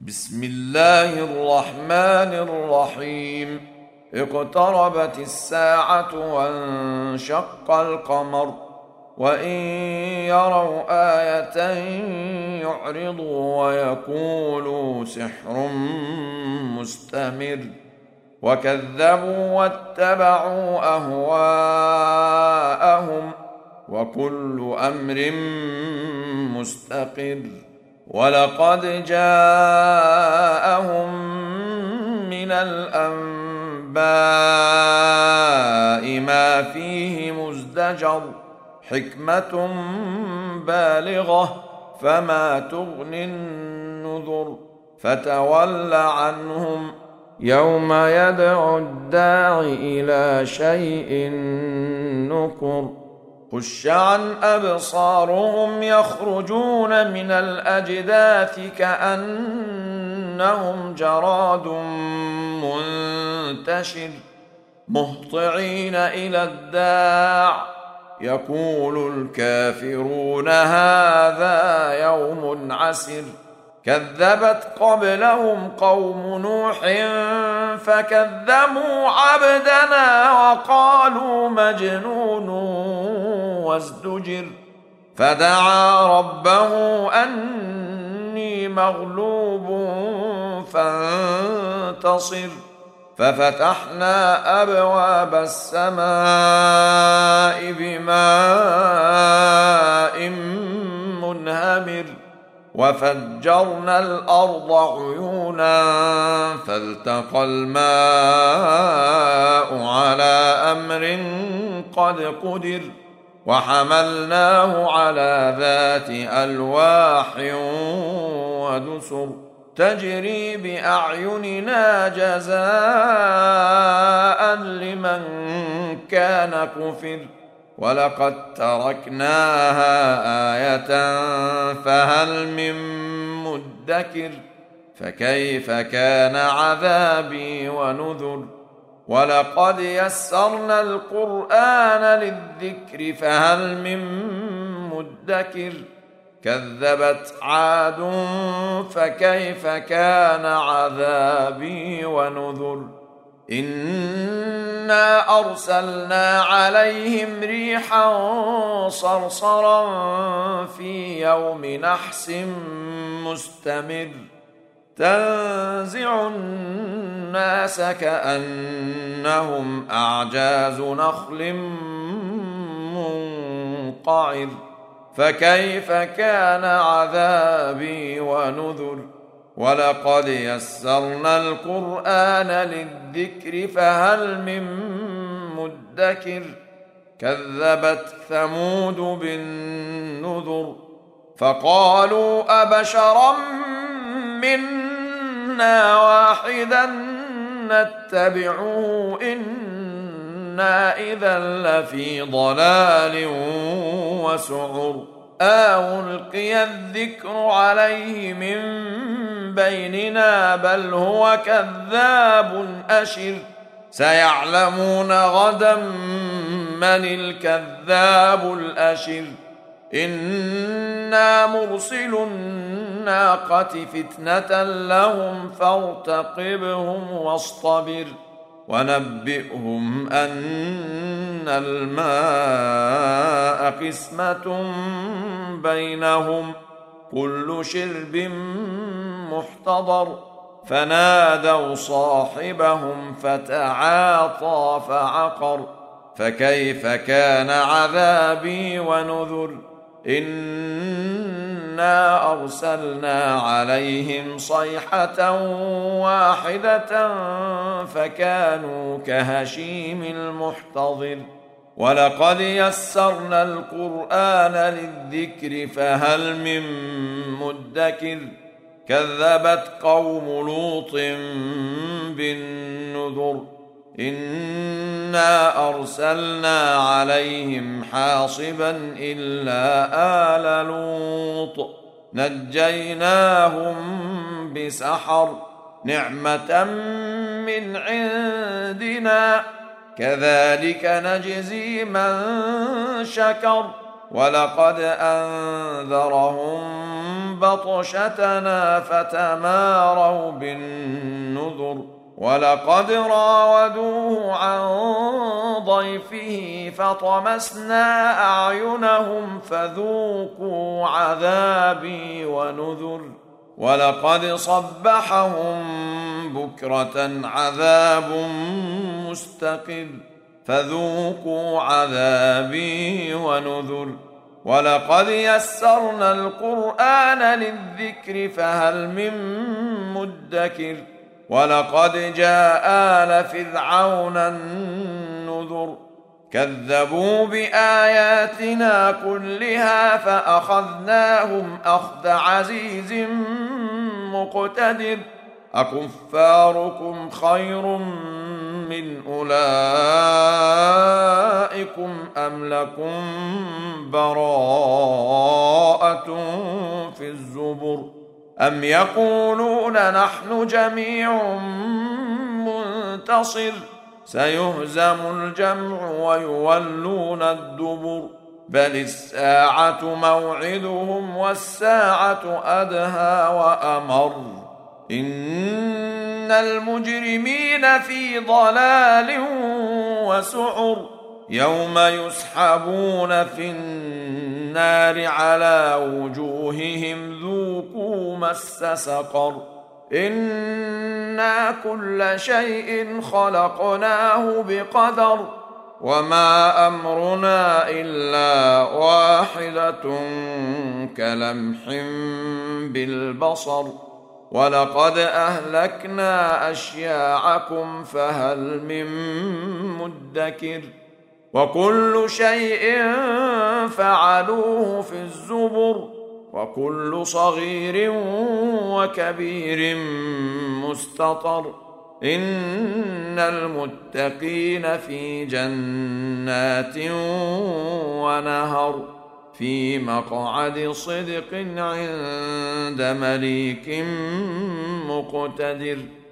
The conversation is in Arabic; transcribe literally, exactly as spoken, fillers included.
بسم الله الرحمن الرحيم. اقتربت الساعة وانشق القمر وإن يروا آية يعرضوا ويقولوا سحر مستمر وكذبوا واتبعوا أهواءهم وكل أمر مستقر. ولقد جاءهم من الأنباء ما فيه مزدجر حكمة بالغة فما تغني النذر. فتول عنهم يوم يدعو الداع إلى شيء نكر. خش عن أبصارهم يخرجون من الأجداث كأنهم جراد منتشر مهطعين إلى الداع يقول الكافرون هذا يوم عسر. كذبت قبلهم قوم نوح فكذبوا عبدنا وقالوا مجنون وازدجر. فدعا ربه أني مغلوب فانتصر. ففتحنا أبواب السماء بماء منهمر وفجرنا الأرض عيونا فالتقى الماء على أمر قد قدر. وحملناه على ذات ألواح ودسر تجري بأعيننا جزاء لمن كان كفر. ولقد تركناها آية فهل من مدكر. فكيف كان عذابي ونذر. ولقد يسرنا القرآن للذكر فهل من مدكر. كذبت عاد فكيف كان عذابي ونذر. إنا أرسلنا عليهم ريحا صرصرا في يوم نحس مستمر تنزع الناس كأنهم أعجاز نخل منقعر. فكيف كان عذابي ونذر. ولقد يسرنا القرآن للذكر فهل من مدكر. كذبت ثمود بالنذر فقالوا أبشرا منا واحدا نتبعه إنا إذا لفي ضلال وسعر. ألقي الذكر عليه من بيننا بل هو كذاب أشر. سيعلمون غدا من الكذاب الأشر. إنا مرسل الناقة فتنة لهم فارتقبهم واصطبر. ونبئهم أن الماء قسمة بينهم كل شرب محتضر. فنادوا صاحبهم فتعاطى فعقر. فكيف كان عذابي ونذر. إنا أرسلنا عليهم صيحة واحدة فكانوا كهشيم المحتضر. ولقد يسرنا القرآن للذكر فهل من مدكر. كذبت قوم لوط بالنذر إنا أرسلنا عليهم حاصبا إلا آل لوط نجيناهم بسحر نعمة من عندنا كذلك نجزي من شكر. ولقد أنذرهم بطشتنا فتماروا بالنذر ولقد راودوه عن ضيفه فطمسنا أعينهم فذوقوا عذابي ونذر ولقد صبحهم بكرة عذاب مستقر فذوقوا عذابي ونذر ولقد يسرنا القرآن للذكر فهل من مدكر ولقد جاء آل فرعون النذر كذبوا بآياتنا كلها فأخذناهم أخذ عزيز مقتدر أكفاركم خير من أولئكم أم لكم براءة في الزبر أم يقولون نحن جميع منتصر سيهزم الجمع ويولون الدبر بل الساعة موعدهم والساعة أدهى وأمر إن المجرمين في ضلال وسعر يوم يسحبون في النار على وجوههم ذوقوا مس سقر إنا كل شيء خلقناه بقدر وما أمرنا إلا واحدة كلمح بالبصر ولقد أهلكنا أشياعكم فهل من مدكر وكل شيء فعلوه في الزبر وكل صغير وكبير مستطر إن المتقين في جنات ونهر في مقعد صدق عند مليك مقتدر